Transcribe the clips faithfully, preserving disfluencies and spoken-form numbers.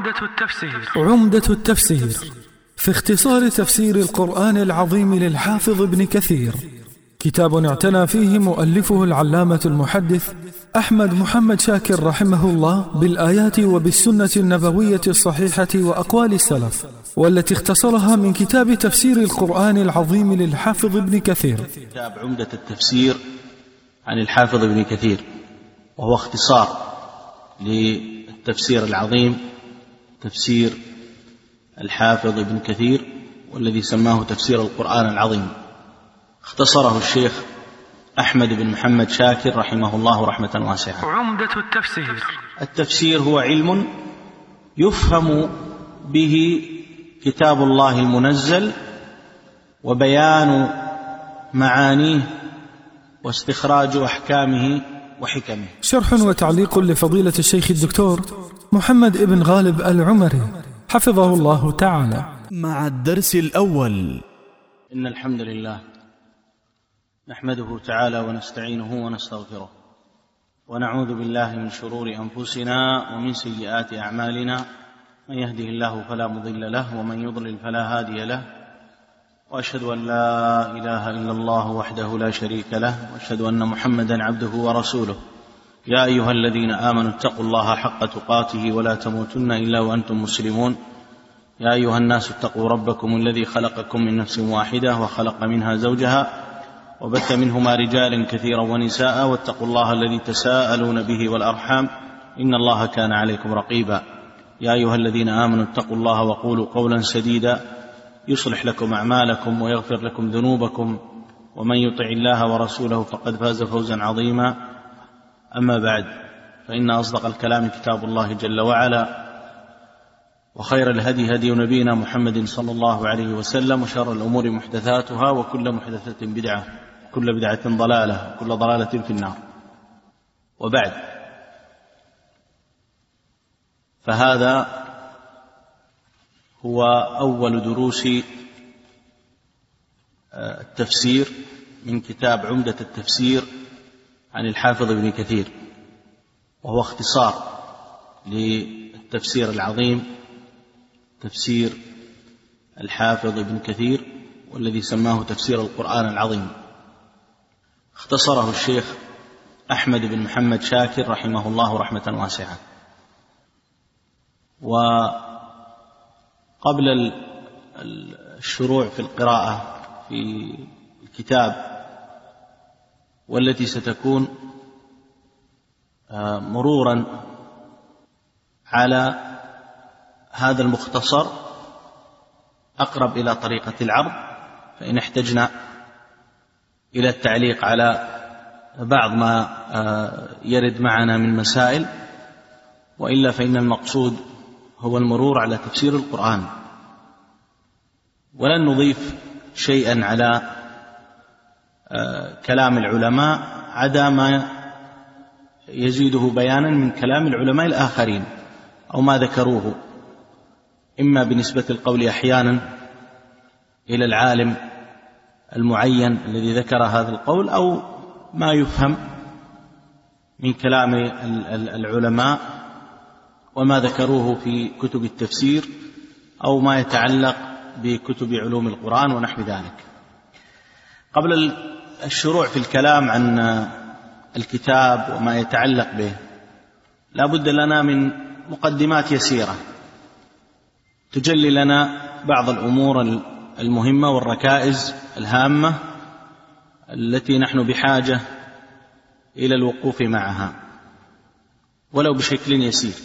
عمدة التفسير عمدة التفسير في اختصار تفسير القرآن العظيم للحافظ ابن كثير، كتاب اعتنى فيه مؤلفه العلامة المحدث أحمد محمد شاكر رحمه الله بالآيات وبالسنة النبوية الصحيحة وأقوال السلف، والتي اختصرها من كتاب تفسير القرآن العظيم للحافظ ابن كثير. كتاب عمدة التفسير عن الحافظ ابن كثير، وهو اختصار للتفسير العظيم تفسير الحافظ ابن كثير، والذي سماه تفسير القرآن العظيم. اختصره الشيخ أحمد بن محمد شاكر رحمه الله رحمة واسعة. عمدة التفسير التفسير هو علم يفهم به كتاب الله المنزل وبيان معانيه واستخراج أحكامه وحكمه. شرح وتعليق لفضيلة الشيخ الدكتور محمد ابن غالب العمري حفظه الله تعالى. مع الدرس الأول. إن الحمد لله نحمده تعالى ونستعينه ونستغفره، ونعوذ بالله من شرور أنفسنا ومن سيئات أعمالنا، من يهده الله فلا مضل له ومن يضلل فلا هادي له، وأشهد أن لا إله إلا الله وحده لا شريك له، وأشهد أن محمدا عبده ورسوله. يا أيها الذين آمنوا اتقوا الله حق تقاته ولا تموتن إلا وأنتم مسلمون. يا أيها الناس اتقوا ربكم الذي خلقكم من نفس واحدة وخلق منها زوجها وبث منهما رجالا كثيرا ونساء، واتقوا الله الذي تساءلون به والأرحام إن الله كان عليكم رقيبا. يا أيها الذين آمنوا اتقوا الله وقولوا قولا سديدا يصلح لكم أعمالكم ويغفر لكم ذنوبكم، ومن يطع الله ورسوله فقد فاز فوزا عظيما. أما بعد، فإن أصدق الكلام كتاب الله جل وعلا، وخير الهدي هدي نبينا محمد صلى الله عليه وسلم، وشر الأمور محدثاتها، وكل محدثة بدعة، كل بدعة ضلالة، وكل ضلالة في النار. وبعد، فهذا هو أول دروس التفسير من كتاب عمدة التفسير عن الحافظ ابن كثير، وهو اختصار للتفسير العظيم تفسير الحافظ ابن كثير، والذي سماه تفسير القرآن العظيم. اختصره الشيخ أحمد بن محمد شاكر رحمه الله رحمة واسعة. وقبل الشروع في القراءة في الكتاب، والتي ستكون مرورا على هذا المختصر أقرب إلى طريقة العرض، فإن احتجنا إلى التعليق على بعض ما يرد معنا من مسائل، وإلا فإن المقصود هو المرور على تفسير القرآن، ولن نضيف شيئا على كلام العلماء عدا ما يزيده بيانا من كلام العلماء الآخرين، أو ما ذكروه، إما بنسبة القول أحيانا إلى العالم المعين الذي ذكر هذا القول، أو ما يفهم من كلام العلماء وما ذكروه في كتب التفسير، أو ما يتعلق بكتب علوم القرآن ونحو ذلك. قبل الشروع في الكلام عن الكتاب وما يتعلق به، لا بد لنا من مقدمات يسيرة تجلي لنا بعض الأمور المهمة والركائز الهامة التي نحن بحاجة إلى الوقوف معها ولو بشكل يسير.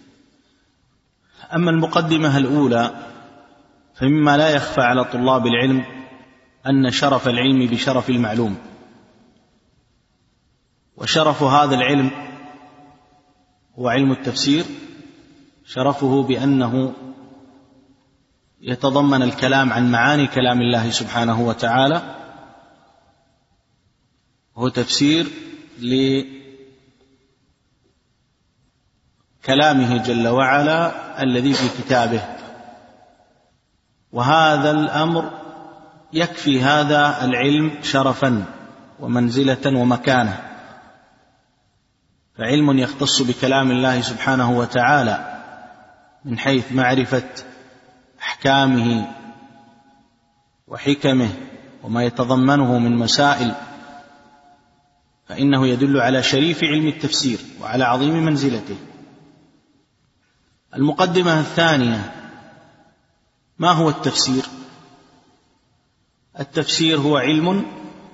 أما المقدمة الأولى، فمما لا يخفى على طلاب العلم أن شرف العلم بشرف المعلوم، وشرف هذا العلم هو علم التفسير، شرفه بأنه يتضمن الكلام عن معاني كلام الله سبحانه وتعالى، هو تفسير لكلامه جل وعلا الذي في كتابه. وهذا الأمر يكفي هذا العلم شرفا ومنزلة ومكانة، فعلم يختص بكلام الله سبحانه وتعالى من حيث معرفة أحكامه وحكمه وما يتضمنه من مسائل، فإنه يدل على شريف علم التفسير وعلى عظيم منزلته. المقدمة الثانية: ما هو التفسير؟ التفسير هو علم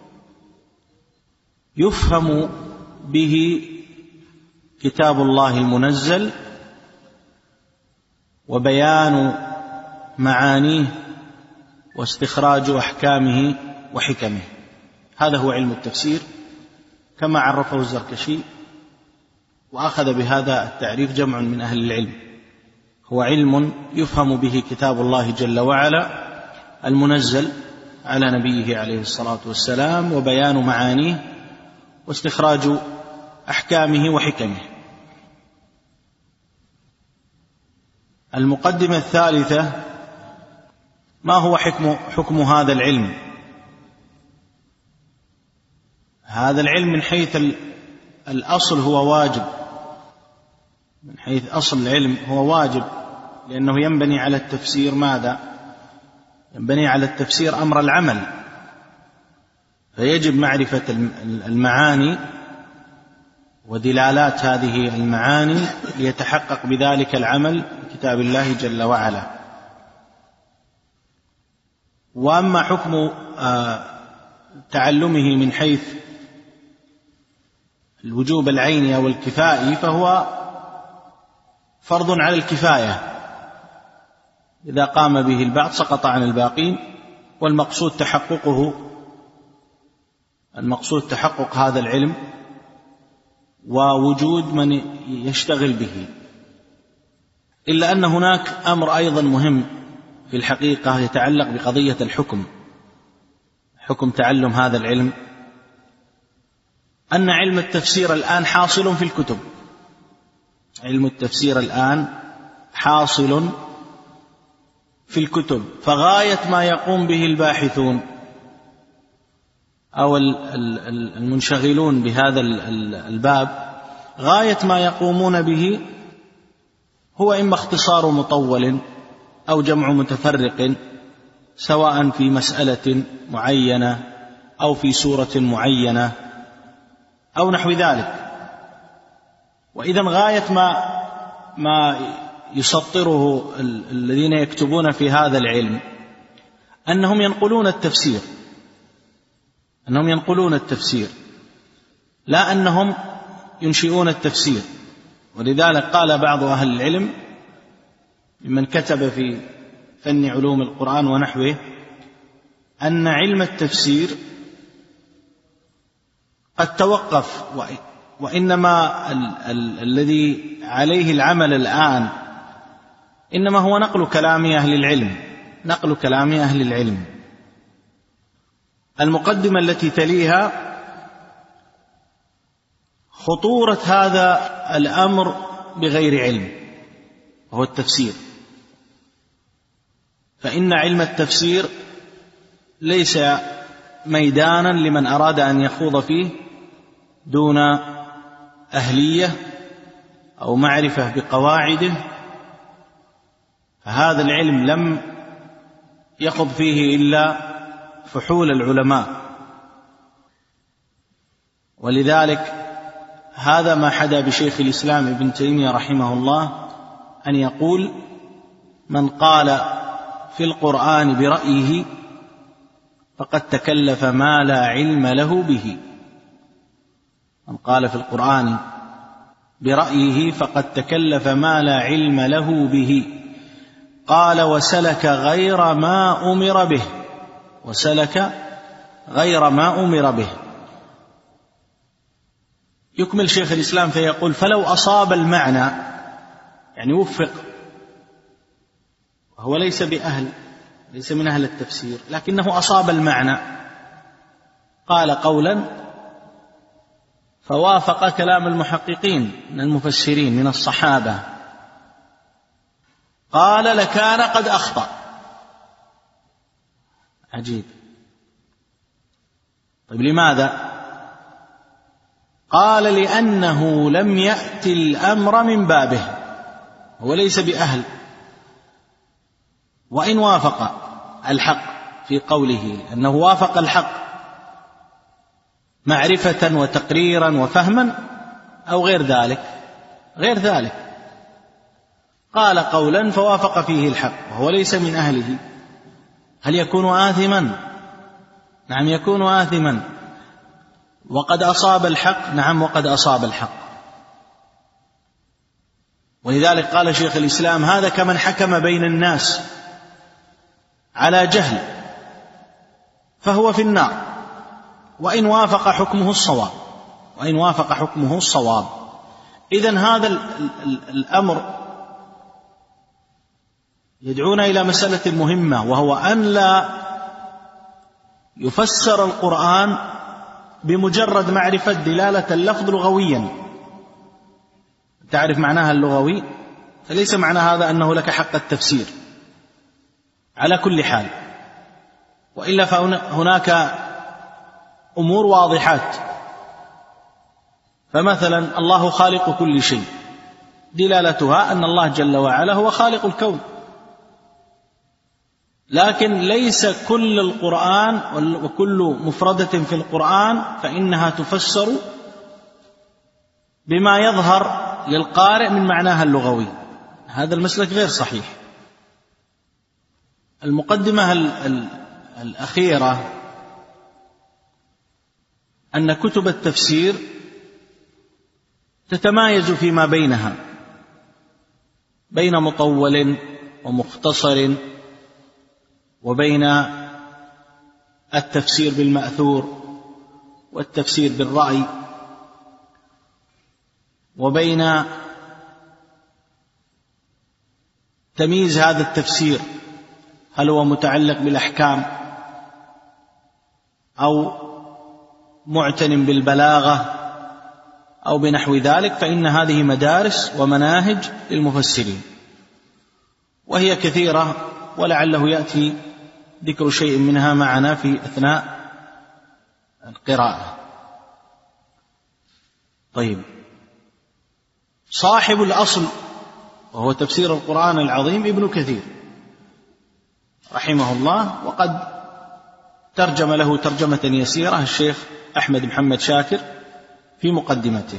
يفهم به كتاب الله المنزل وبيان معانيه واستخراج أحكامه وحكمه. هذا هو علم التفسير كما عرفه الزركشي، وأخذ بهذا التعريف جمع من أهل العلم. هو علم يفهم به كتاب الله جل وعلا المنزل على نبيه عليه الصلاة والسلام وبيان معانيه واستخراج أحكامه وحكمه. المقدمة الثالثة: ما هو حكم, حكم هذا العلم؟ هذا العلم من حيث الأصل هو واجب، من حيث أصل العلم هو واجب، لأنه ينبني على التفسير ماذا؟ ينبني على التفسير أمر العمل، فيجب معرفة المعاني ودلالات هذه المعاني ليتحقق بذلك العمل بكتاب الله جل وعلا. وأما حكم تعلمه من حيث الوجوب العيني أو الكفائي فهو فرض على الكفاية، إذا قام به البعض سقط عن الباقين، والمقصود تحققه، المقصود تحقق هذا العلم ووجود من يشتغل به. إلا أن هناك أمر أيضا مهم في الحقيقة يتعلق بقضية الحكم، حكم تعلم هذا العلم، أن علم التفسير الآن حاصل في الكتب. علم التفسير الآن حاصل في الكتب، فغاية ما يقوم به الباحثون أو المنشغلون بهذا الباب، غاية ما يقومون به هو إما اختصار مطول أو جمع متفرق، سواء في مسألة معينة أو في سورة معينة أو نحو ذلك. وإذا غاية ما ما يسطره الذين يكتبون في هذا العلم أنهم ينقلون التفسير، أنهم ينقلون التفسير لا أنهم ينشئون التفسير. ولذلك قال بعض أهل العلم ممن كتب في فن علوم القرآن ونحوه أن علم التفسير قد توقف، وإنما ال- ال- الذي عليه العمل الآن إنما هو نقل كلام أهل العلم، نقل كلام أهل العلم. المقدمة التي تليها: خطورة هذا الأمر بغير علم، وهو التفسير. فإن علم التفسير ليس ميدانا لمن أراد أن يخوض فيه دون أهلية أو معرفة بقواعده، فهذا العلم لم يخض فيه إلا فحول العلماء. ولذلك هذا ما حدا بشيخ الإسلام ابن تيمية رحمه الله أن يقول: من قال في القرآن برأيه فقد تكلف ما لا علم له به. من قال في القرآن برأيه فقد تكلف ما لا علم له به. قال: وسلك غير ما أمر به، وسلك غير ما أمر به. يكمل شيخ الإسلام فيقول: فلو أصاب المعنى، يعني وفق، وهو ليس بأهل، ليس من أهل التفسير، لكنه أصاب المعنى، قال قولا فوافق كلام المحققين من المفسرين من الصحابة، قال: لكان قد أخطأ. عجيب. طيب لماذا؟ قال: لأنه لم يأتي الأمر من بابه، هو ليس بأهل، وإن وافق الحق في قوله أنه وافق الحق معرفة وتقريرا وفهما أو غير ذلك غير ذلك قال قولا فوافق فيه الحق وهو ليس من أهله، هل يكون آثما؟ نعم يكون آثما. وقد أصاب الحق، نعم وقد أصاب الحق. ولذلك قال شيخ الإسلام هذا كمن حكم بين الناس على جهل فهو في النار وإن وافق حكمه الصواب وإن وافق حكمه الصواب. إذن هذا الأمر يدعونا إلى مسألة مهمة، وهو أن لا يفسر القرآن بمجرد معرفة دلالة اللفظ لغويا. تعرف معناها اللغوي فليس معنى هذا أنه لك حق التفسير على كل حال، وإلا فهناك أمور واضحات. فمثلا الله خالق كل شيء، دلالتها أن الله جل وعلا هو خالق الكون، لكن ليس كل القرآن وكل مفردة في القرآن فإنها تفسر بما يظهر للقارئ من معناها اللغوي. هذا المسلك غير صحيح. المقدمة الأخيرة أن كتب التفسير تتمايز فيما بينها بين مطول ومختصر، وبين التفسير بالمأثور والتفسير بالرأي، وبين تمييز هذا التفسير هل هو متعلق بالأحكام أو معتن بالبلاغة أو بنحو ذلك. فإن هذه مدارس ومناهج للمفسرين وهي كثيرة، ولعله يأتي ذكر شيء منها معنا في أثناء القراءة. طيب، صاحب الأصل وهو تفسير القرآن العظيم ابن كثير رحمه الله، وقد ترجم له ترجمة يسيرة الشيخ أحمد محمد شاكر في مقدمته.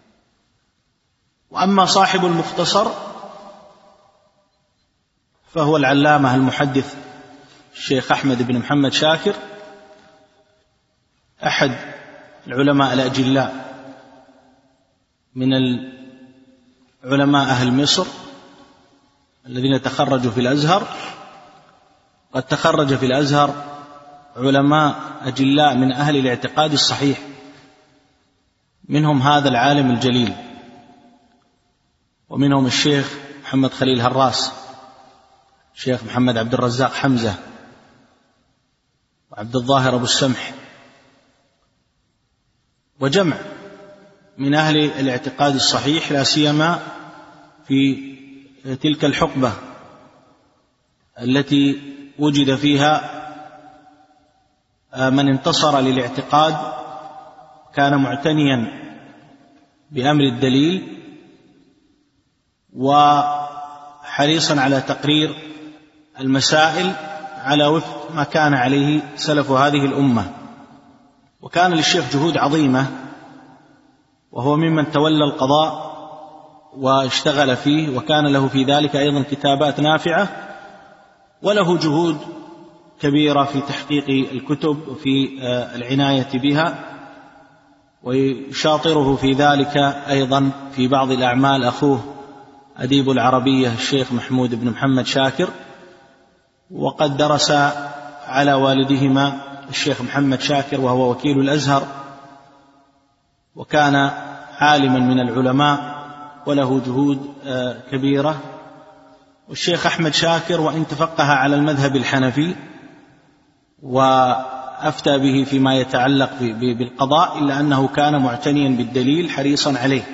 وأما صاحب المختصر فهو العلامة المحدث الشيخ أحمد بن محمد شاكر، أحد العلماء الأجلاء من العلماء أهل مصر الذين تخرجوا في الأزهر. قد تخرج في الأزهر علماء أجلاء من أهل الاعتقاد الصحيح، منهم هذا العالم الجليل، ومنهم الشيخ محمد خليل هراس، الشيخ محمد عبد الرزاق حمزة، وعبد الظاهر أبو السمح، وجمع من أهل الاعتقاد الصحيح، لا سيما في تلك الحقبة التي وجد فيها من انتصر للاعتقاد كان معتنيا بأمر الدليل وحريصا على تقرير المسائل على وفق ما كان عليه سلف هذه الأمة. وكان للشيخ جهود عظيمة، وهو ممن تولى القضاء واشتغل فيه، وكان له في ذلك أيضا كتابات نافعة، وله جهود كبيرة في تحقيق الكتب وفي العناية بها، ويشاطره في ذلك أيضا في بعض الأعمال أخوه أديب العربية الشيخ محمود بن محمد شاكر. وقد درس على والدهما الشيخ محمد شاكر وهو وكيل الأزهر، وكان عالما من العلماء وله جهود كبيرة. والشيخ أحمد شاكر وإن تفقه على المذهب الحنفي وأفتى به فيما يتعلق بالقضاء، إلا أنه كان معتنيا بالدليل حريصا عليه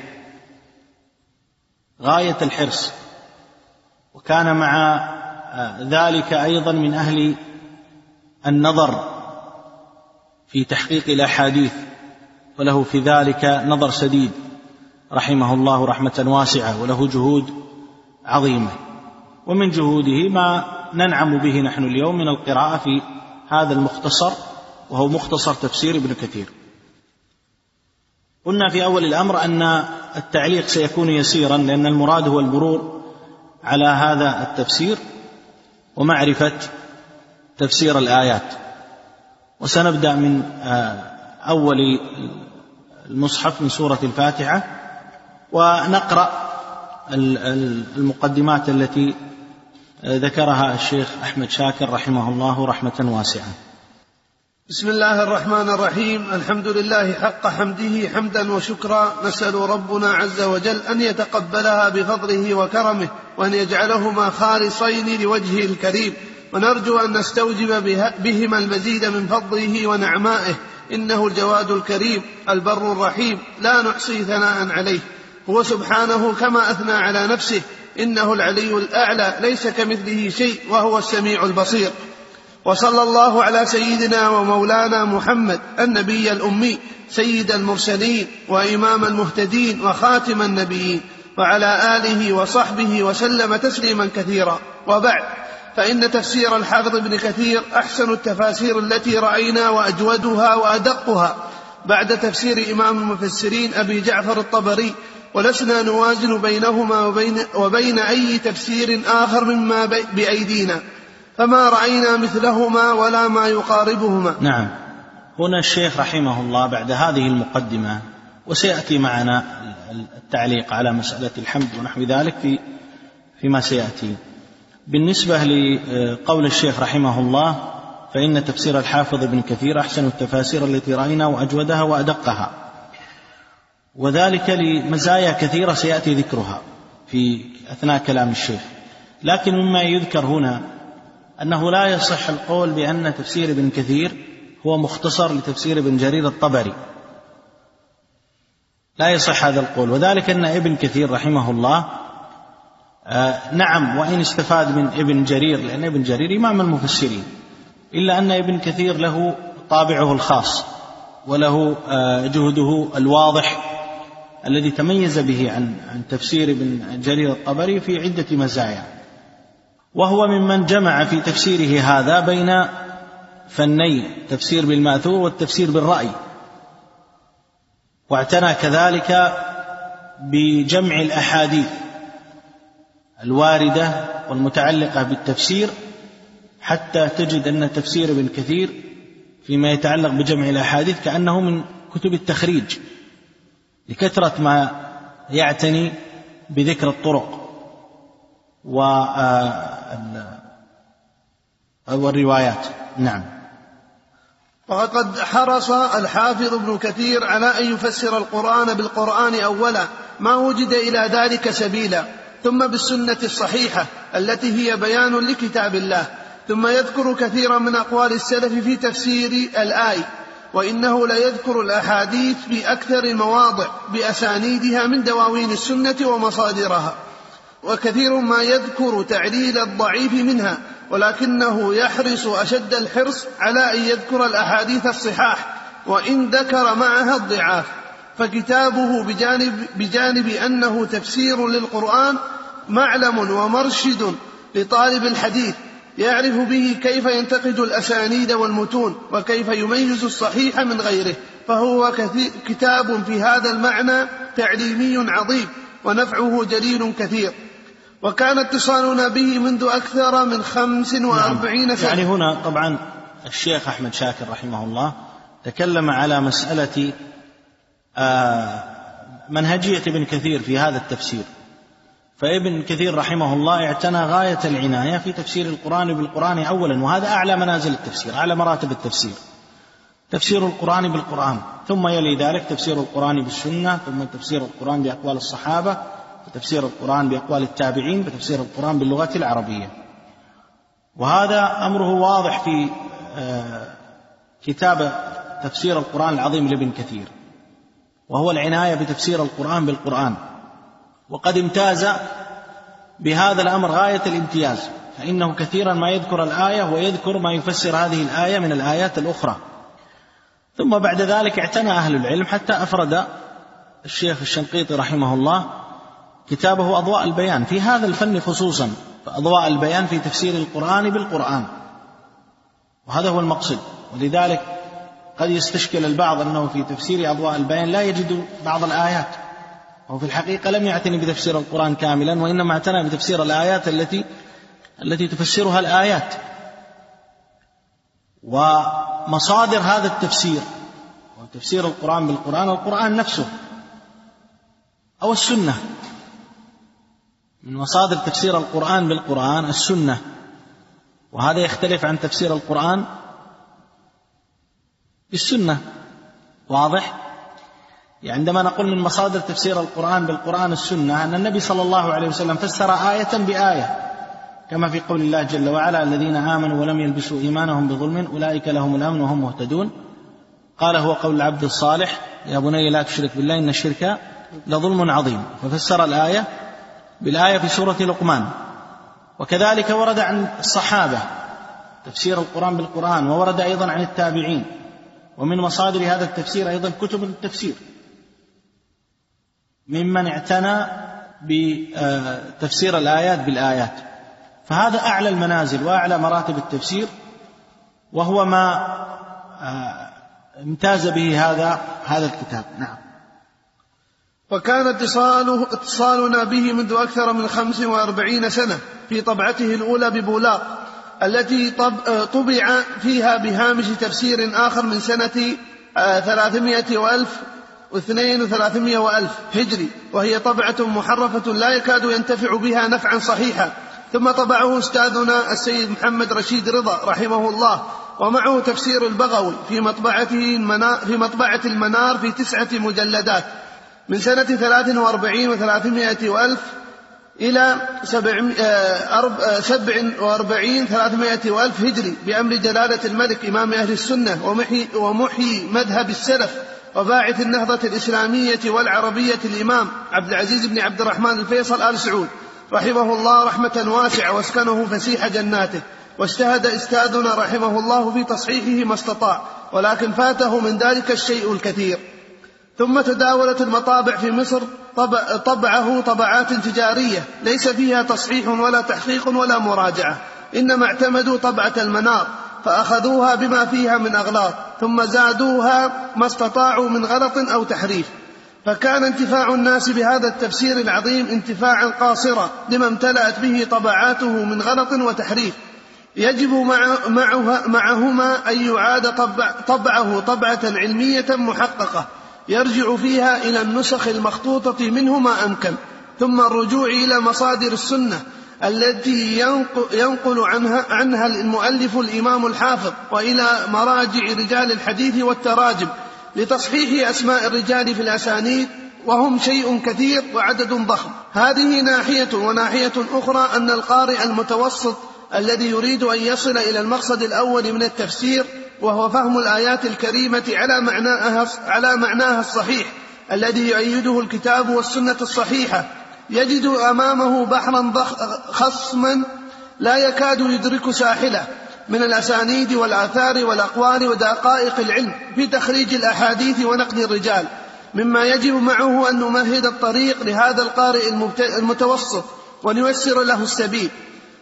غاية الحرص، وكان مع ذلك أيضا من أهل النظر في تحقيق الأحاديث، وله في ذلك نظر سديد رحمه الله رحمة واسعة، وله جهود عظيمة. ومن جهوده ما ننعم به نحن اليوم من القراءة في هذا المختصر، وهو مختصر تفسير ابن كثير. قلنا في أول الأمر أن التعليق سيكون يسيرا، لأن المراد هو المرور على هذا التفسير ومعرفة تفسير الآيات. وسنبدأ من أول المصحف من سورة الفاتحة، ونقرأ المقدمات التي ذكرها الشيخ أحمد شاكر رحمه الله رحمة واسعة. بسم الله الرحمن الرحيم. الحمد لله حق حمده حمدا وشكرا، نسأل ربنا عز وجل أن يتقبلها بفضله وكرمه، وأن يجعلهما خالصين لوجهه الكريم، ونرجو أن نستوجب بهما المزيد من فضله ونعمائه، إنه الجواد الكريم البر الرحيم لا نحصي ثناء عليه. هو سبحانه كما أثنى على نفسه، إنه العلي الأعلى ليس كمثله شيء وهو السميع البصير. وصلى الله على سيدنا ومولانا محمد النبي الأمي سيد المرسلين وإمام المهتدين وخاتم النبيين، وعلى آله وصحبه وسلم تسليما كثيرا. وبعد، فإن تفسير الحافظ ابن كثير أحسن التفاسير التي رأينا وأجودها وأدقها بعد تفسير إمام المفسرين أبي جعفر الطبري، ولسنا نوازن بينهما وبين, وبين أي تفسير آخر مما بأيدينا، فما رأينا مثلهما ولا ما يقاربهما. نعم. هنا الشيخ رحمه الله بعد هذه المقدمة، وسيأتي معنا التعليق على مسألة الحمد ونحو ذلك في فيما سيأتي. بالنسبة لقول الشيخ رحمه الله فإن تفسير الحافظ ابن كثير أحسن التفاسير التي رأينا وأجودها وأدقها، وذلك لمزايا كثيرة سيأتي ذكرها في أثناء كلام الشيخ. لكن مما يذكر هنا أنه لا يصح القول بأن تفسير ابن كثير هو مختصر لتفسير ابن جرير الطبري، لا يصح هذا القول، وذلك أن ابن كثير رحمه الله آه نعم وإن استفاد من ابن جرير، لأن ابن جرير إمام المفسرين، إلا أن ابن كثير له طابعه الخاص وله آه جهده الواضح الذي تميز به عن, عن تفسير ابن جرير الطبري في عدة مزايا، وهو ممن جمع في تفسيره هذا بين فني تفسير بالمأثور والتفسير بالرأي، واعتنى كذلك بجمع الأحاديث الواردة والمتعلقة بالتفسير، حتى تجد أن تفسير ابن كثير فيما يتعلق بجمع الأحاديث كأنه من كتب التخريج، لكثرة ما يعتني بذكر الطرق والروايات. نعم. وقد حرص الحافظ ابن كثير على أن يفسر القرآن بالقرآن أولا ما وجد إلى ذلك سبيلا، ثم بالسنة الصحيحة التي هي بيان لكتاب الله، ثم يذكر كثيرا من أقوال السلف في تفسير الآية، وإنه لا يذكر الأحاديث في أكثر المواضع بأسانيدها من دواوين السنة ومصادرها، وكثير ما يذكر تعليل الضعيف منها، ولكنه يحرص أشد الحرص على أن يذكر الأحاديث الصحاح وإن ذكر معها الضعاف. فكتابه بجانب, بجانب أنه تفسير للقرآن معلم ومرشد لطالب الحديث يعرف به كيف ينتقد الأسانيد والمتون وكيف يميز الصحيح من غيره، فهو كتاب في هذا المعنى تعليمي عظيم ونفعه جليل كثير، وكان اتصالنا به منذ أكثر من خمس وأربعين سنة. يعني هنا طبعا الشيخ أحمد شاكر رحمه الله تكلم على مسألة منهجية ابن كثير في هذا التفسير، فابن كثير رحمه الله اعتنى غاية العناية في تفسير القرآن بالقرآن أولا، وهذا أعلى منازل التفسير، أعلى مراتب التفسير، تفسير القرآن بالقرآن، ثم يلي ذلك تفسير القرآن بالسنة، ثم تفسير القرآن بأقوال الصحابة، وتفسير القرآن بأقوال التابعين، وتفسير القرآن باللغة العربية. وهذا أمره واضح في كتاب تفسير القرآن العظيم لابن كثير، وهو العناية بتفسير القرآن بالقرآن، وقد امتاز بهذا الأمر غاية الامتياز، فإنه كثيرا ما يذكر الآية ويذكر ما يفسر هذه الآية من الآيات الأخرى. ثم بعد ذلك اعتنى أهل العلم حتى أفرد الشيخ الشنقيطي رحمه الله كتابه أضواء البيان في هذا الفن خصوصا، فأضواء البيان في تفسير القرآن بالقرآن، وهذا هو المقصد. ولذلك قد يستشكل البعض أنه في تفسير أضواء البيان لا يجد بعض الآيات، وفي الحقيقة لم يعتني بتفسير القرآن كاملا، وإنما اعتنى بتفسير الآيات التي التي تفسرها الآيات. ومصادر هذا التفسير وتفسير القرآن بالقرآن القرآن نفسه أو السنة. من مصادر تفسير القرآن بالقرآن السنة، وهذا يختلف عن تفسير القرآن بالسنة. واضح؟ يعني عندما نقول من مصادر تفسير القرآن بالقرآن السنة، أن النبي صلى الله عليه وسلم فسر آية بآية، كما في قول الله جل وعلا: الذين آمنوا ولم يلبسوا إيمانهم بظلم أولئك لهم الأمن وهم مهتدون. قال: هو قول العبد الصالح: يا بني لا تشرك بالله إن الشرك لظلم عظيم. ففسر الآية بالآية في سورة لقمان. وكذلك ورد عن الصحابة تفسير القرآن بالقرآن، وورد أيضا عن التابعين. ومن مصادر هذا التفسير أيضا كتب التفسير ممن اعتنى بتفسير الآيات بالآيات. فهذا أعلى المنازل وأعلى مراتب التفسير، وهو ما امتاز به هذا هذا الكتاب. نعم. وكان اتصاله اتصالنا به منذ أكثر من خمس وأربعين سنة في طبعته الأولى ببولاق، التي طبع فيها بهامش تفسير آخر من سنة ثلاثمائة وألف واثنين وثلاثمائة وألف هجري، وهي طبعة محرفة لا يكاد ينتفع بها نفعا صحيحا. ثم طبعه أستاذنا السيد محمد رشيد رضا رحمه الله، ومعه تفسير البغوي في مطبعته في مطبعة المنار في تسعة مجلدات من سنة ثلاث وأربعين وثلاثمائة وألف إلى سبع وأربعين ثلاثمائة وألف هجري، بأمر جلالة الملك إمام أهل السنة ومحي, ومحي مذهب السلف وباعث النهضة الإسلامية والعربية الإمام عبد العزيز بن عبد الرحمن الفيصل آل سعود رحمه الله رحمة واسعة، واسكنه فسيح جناته. واجتهد أستاذنا رحمه الله في تصحيحه ما استطاع، ولكن فاته من ذلك الشيء الكثير. ثم تداولت المطابع في مصر طبع طبعه طبعات تجارية ليس فيها تصحيح ولا تحقيق ولا مراجعة، إنما اعتمدوا طبعة المنار فأخذوها بما فيها من أغلاط، ثم زادوها ما استطاعوا من غلط أو تحريف. فكان انتفاع الناس بهذا التفسير العظيم انتفاعا قاصرا لما امتلأت به طبعاته من غلط وتحريف، يجب معها معهما أن يعاد طبع طبعه طبعة علمية محققة يرجع فيها إلى النسخ المخطوطة منه ما أمكن، ثم الرجوع إلى مصادر السنة التي ينقل عنها, عنها المؤلف الإمام الحافظ، وإلى مراجع رجال الحديث والتراجم لتصحيح أسماء الرجال في الأسانيد، وهم شيء كثير وعدد ضخم. هذه ناحية. وناحية أخرى أن القارئ المتوسط الذي يريد أن يصل إلى المقصد الأول من التفسير، وهو فهم الآيات الكريمة على معناها, على معناها الصحيح الذي يؤيده الكتاب والسنة الصحيحة، يجد أمامه بحرا خصما لا يكاد يدرك ساحله من الأسانيد والآثار والأقوال ودقائق العلم في تخريج الأحاديث ونقد الرجال، مما يجب معه أن نمهد الطريق لهذا القارئ المتوسط ونيسر له السبيل،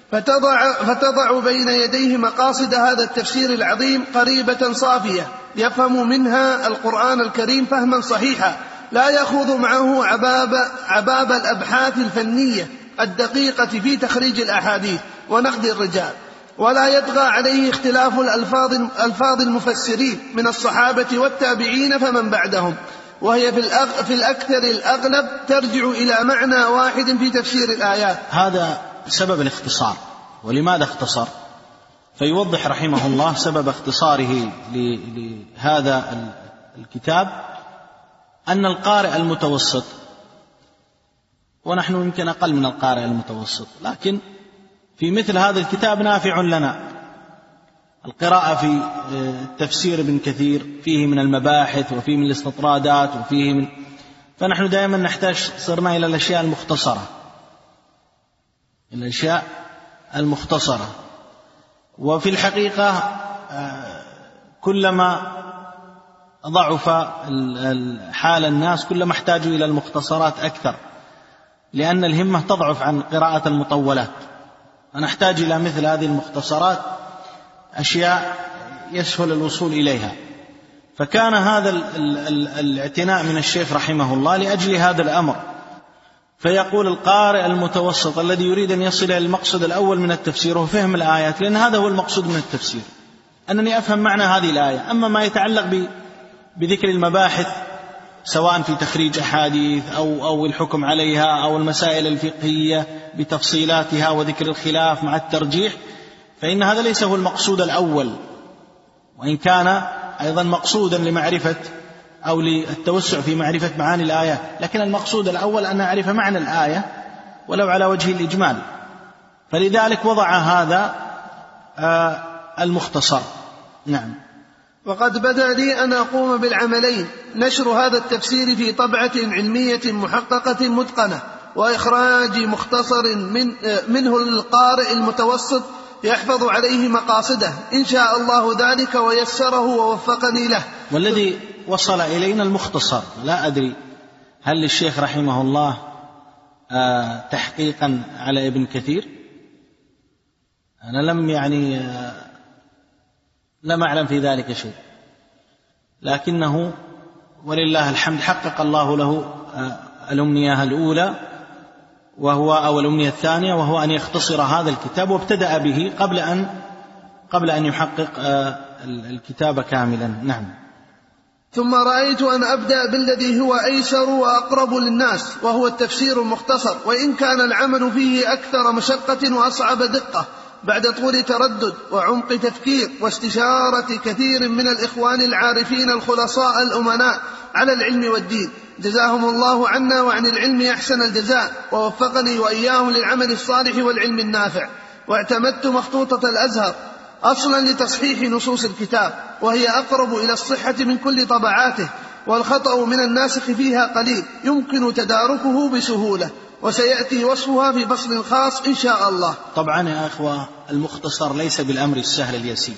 فتضع, فتضع بين يديه مقاصد هذا التفسير العظيم قريبة صافية يفهم منها القرآن الكريم فهما صحيحا، لا يخوض معه عباب, عباب الأبحاث الفنية الدقيقة في تخريج الأحاديث ونقد الرجال، ولا يطغى عليه اختلاف الألفاظ, الألفاظ المفسرين من الصحابة والتابعين فمن بعدهم، وهي في, الأغ... في الأكثر الأغلب ترجع إلى معنى واحد في تفسير الآيات. هذا سبب الاختصار. ولماذا اختصر؟ فيوضح رحمه الله سبب اختصاره لهذا الكتاب أن القارئ المتوسط، ونحن يمكن أقل من القارئ المتوسط، لكن في مثل هذا الكتاب نافع لنا. القراءة في تفسير ابن كثير فيه من المباحث وفيه من الاستطرادات وفيه من، فنحن دائما نحتاج صرنا إلى الأشياء المختصرة الأشياء المختصرة وفي الحقيقة كلما ضعف حال الناس كلما احتاجوا إلى المختصرات أكثر، لأن الهمة تضعف عن قراءة المطولات. ونحتاج إلى مثل هذه المختصرات، أشياء يسهل الوصول إليها. فكان هذا الاعتناء من الشيخ رحمه الله لأجل هذا الأمر. فيقول القارئ المتوسط الذي يريد أن يصل إلى المقصد الأول من التفسير وفهم الآيات، لأن هذا هو المقصود من التفسير، أنني أفهم معنى هذه الآية. أما ما يتعلق بذكر المباحث سواء في تخريج أحاديث أو, أو الحكم عليها أو المسائل الفقهية بتفصيلاتها وذكر الخلاف مع الترجيح، فإن هذا ليس هو المقصود الأول، وإن كان أيضا مقصودا لمعرفة أو للتوسع في معرفة معاني الآيات، لكن المقصود الأول أن نعرف معنى الآية ولو على وجه الإجمال. فلذلك وضع هذا المختصر. نعم. وقد بدا لي أن أقوم بالعملين: نشر هذا التفسير في طبعة علمية محققة متقنة، وإخراج مختصر من منه للقارئ المتوسط يحفظ عليه مقاصده إن شاء الله ذلك ويسره ووفقني له. والذي وصل إلينا المختصر، لا أدري هل للشيخ رحمه الله تحقيقا على ابن كثير؟ أنا لم يعني لم أعلم في ذلك شيء، لكنه ولله الحمد حقق الله له الأمنية الأولى وهو أو الأمنية الثانية، وهو أن يختصر هذا الكتاب، وابتدأ به قبل أن قبل أن يحقق الكتاب كاملا. نعم. ثم رأيت أن أبدأ بالذي هو أيسر وأقرب للناس، وهو التفسير المختصر، وإن كان العمل فيه أكثر مشقة وأصعب دقة بعد طول تردد وعمق تفكير واستشارة كثير من الإخوان العارفين الخلصاء الأمناء على العلم والدين، جزاهم الله عنا وعن العلم أحسن الجزاء، ووفقني وإياهم للعمل الصالح والعلم النافع. واعتمدت مخطوطة الأزهر أصلا لتصحيح نصوص الكتاب، وهي أقرب إلى الصحة من كل طبعاته، والخطأ من الناسخ فيها قليل يمكن تداركه بسهولة، وسيأتي وصفها في فصل خاص إن شاء الله. طبعا يا أخوة، المختصر ليس بالأمر السهل اليسير،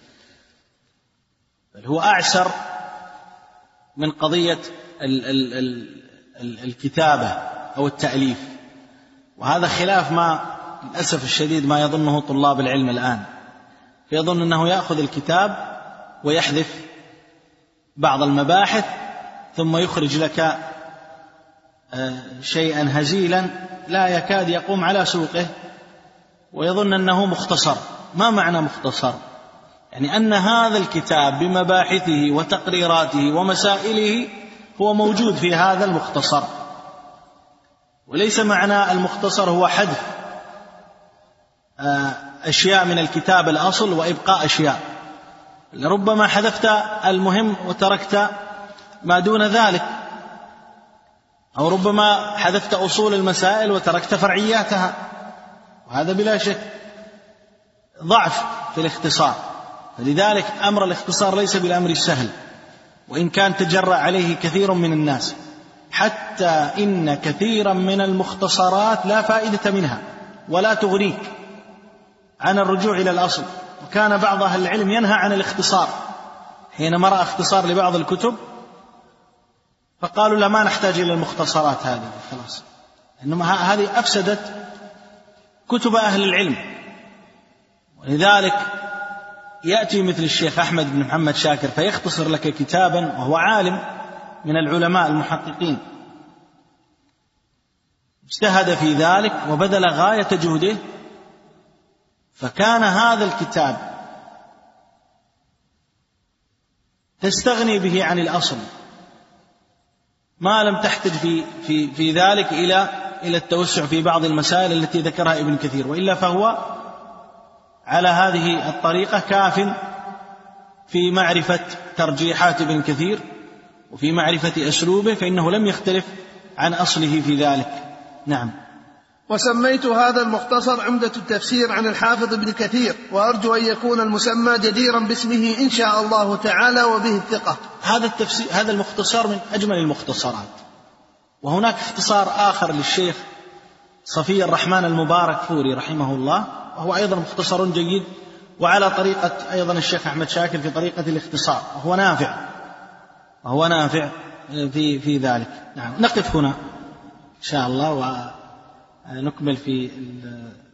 بل هو أعسر من قضية ال ال ال ال الكتابة أو التأليف، وهذا خلاف ما للأسف الشديد ما يظنه طلاب العلم الآن، فيظن أنه يأخذ الكتاب ويحذف بعض المباحث ثم يخرج لك شيئا هزيلا لا يكاد يقوم على سوقه، ويظن أنه مختصر. ما معنى مختصر؟ يعني أن هذا الكتاب بمباحثه وتقريراته ومسائله هو موجود في هذا المختصر، وليس معنى المختصر هو حذف أشياء من الكتاب الأصل وإبقاء أشياء. لربما حذفت المهم وتركت ما دون ذلك، أو ربما حذفت أصول المسائل وتركت فرعياتها، وهذا بلا شك ضعف في الاختصار. فلذلك أمر الاختصار ليس بالأمر السهل، وإن كان تجرأ عليه كثير من الناس، حتى إن كثيرا من المختصرات لا فائدة منها ولا تغنيك عن الرجوع إلى الأصل. وكان بعض أهل العلم ينهى عن الاختصار حينما رأى اختصار لبعض الكتب، فقالوا لا، ما نحتاج إلى المختصرات هذه خلاص، إنما هذه أفسدت كتب أهل العلم. ولذلك يأتي مثل الشيخ أحمد بن محمد شاكر فيختصر لك كتابا، وهو عالم من العلماء المحققين، اجتهد في ذلك وبذل غاية جهده، فكان هذا الكتاب تستغني به عن الأصل، ما لم تحتج في, في, في ذلك إلى, إلى التوسع في بعض المسائل التي ذكرها ابن كثير، وإلا فهو على هذه الطريقة كاف في معرفة ترجيحات ابن كثير وفي معرفة أسلوبه، فإنه لم يختلف عن أصله في ذلك. نعم. وسميت هذا المختصر عمدة التفسير عن الحافظ ابن كثير، وأرجو أن يكون المسمى جديرا باسمه إن شاء الله تعالى وبه الثقة. هذا التفسير هذا المختصر من أجمل المختصرات. وهناك اختصار آخر للشيخ صفي الرحمن المبارك فوري رحمه الله، وهو أيضا مختصر جيد، وعلى طريقة أيضا الشيخ أحمد شاكر في طريقة الاختصار، وهو نافع وهو نافع في, في ذلك. نعم. نقف هنا إن شاء الله ونكمل في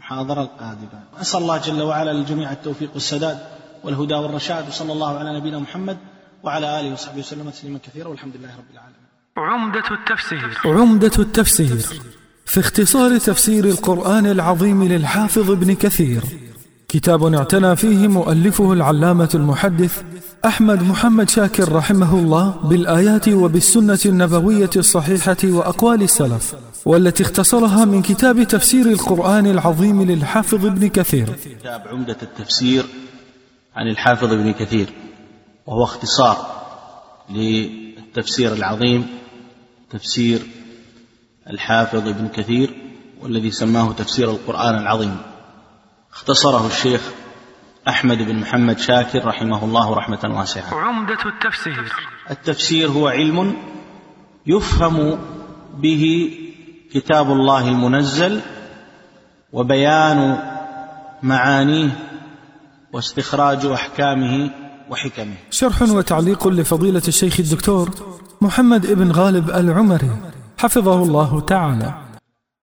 المحاضرة القادمة. أسأل الله جل وعلا للجميع التوفيق والسداد والهدى والرشاد، وصلى الله على نبينا محمد وعلى آله وصحبه وسلم تسليما كثيرا، والحمد لله رب العالمين. عمدة التفسير عمدة التفسير في اختصار تفسير القرآن العظيم للحافظ ابن كثير، كتاب اعتنى فيه مؤلفه العلامة المحدث أحمد محمد شاكر رحمه الله بالآيات وبالسنة النبوية الصحيحة وأقوال السلف، والتي اختصرها من كتاب تفسير القرآن العظيم للحافظ ابن كثير. كتاب عمدة التفسير عن الحافظ ابن كثير، وهو اختصار للتفسير العظيم تفسير الحافظ ابن كثير، والذي سماه تفسير القرآن العظيم. اختصره الشيخ أحمد بن محمد شاكر رحمه الله رحمة واسعة. عمدة التفسير التفسير هو علم يفهم به كتاب الله المنزل، وبيان معانيه، واستخراج أحكامه وحكمه. شرح وتعليق لفضيلة الشيخ الدكتور محمد بن غالب العمري حفظه الله تعالى.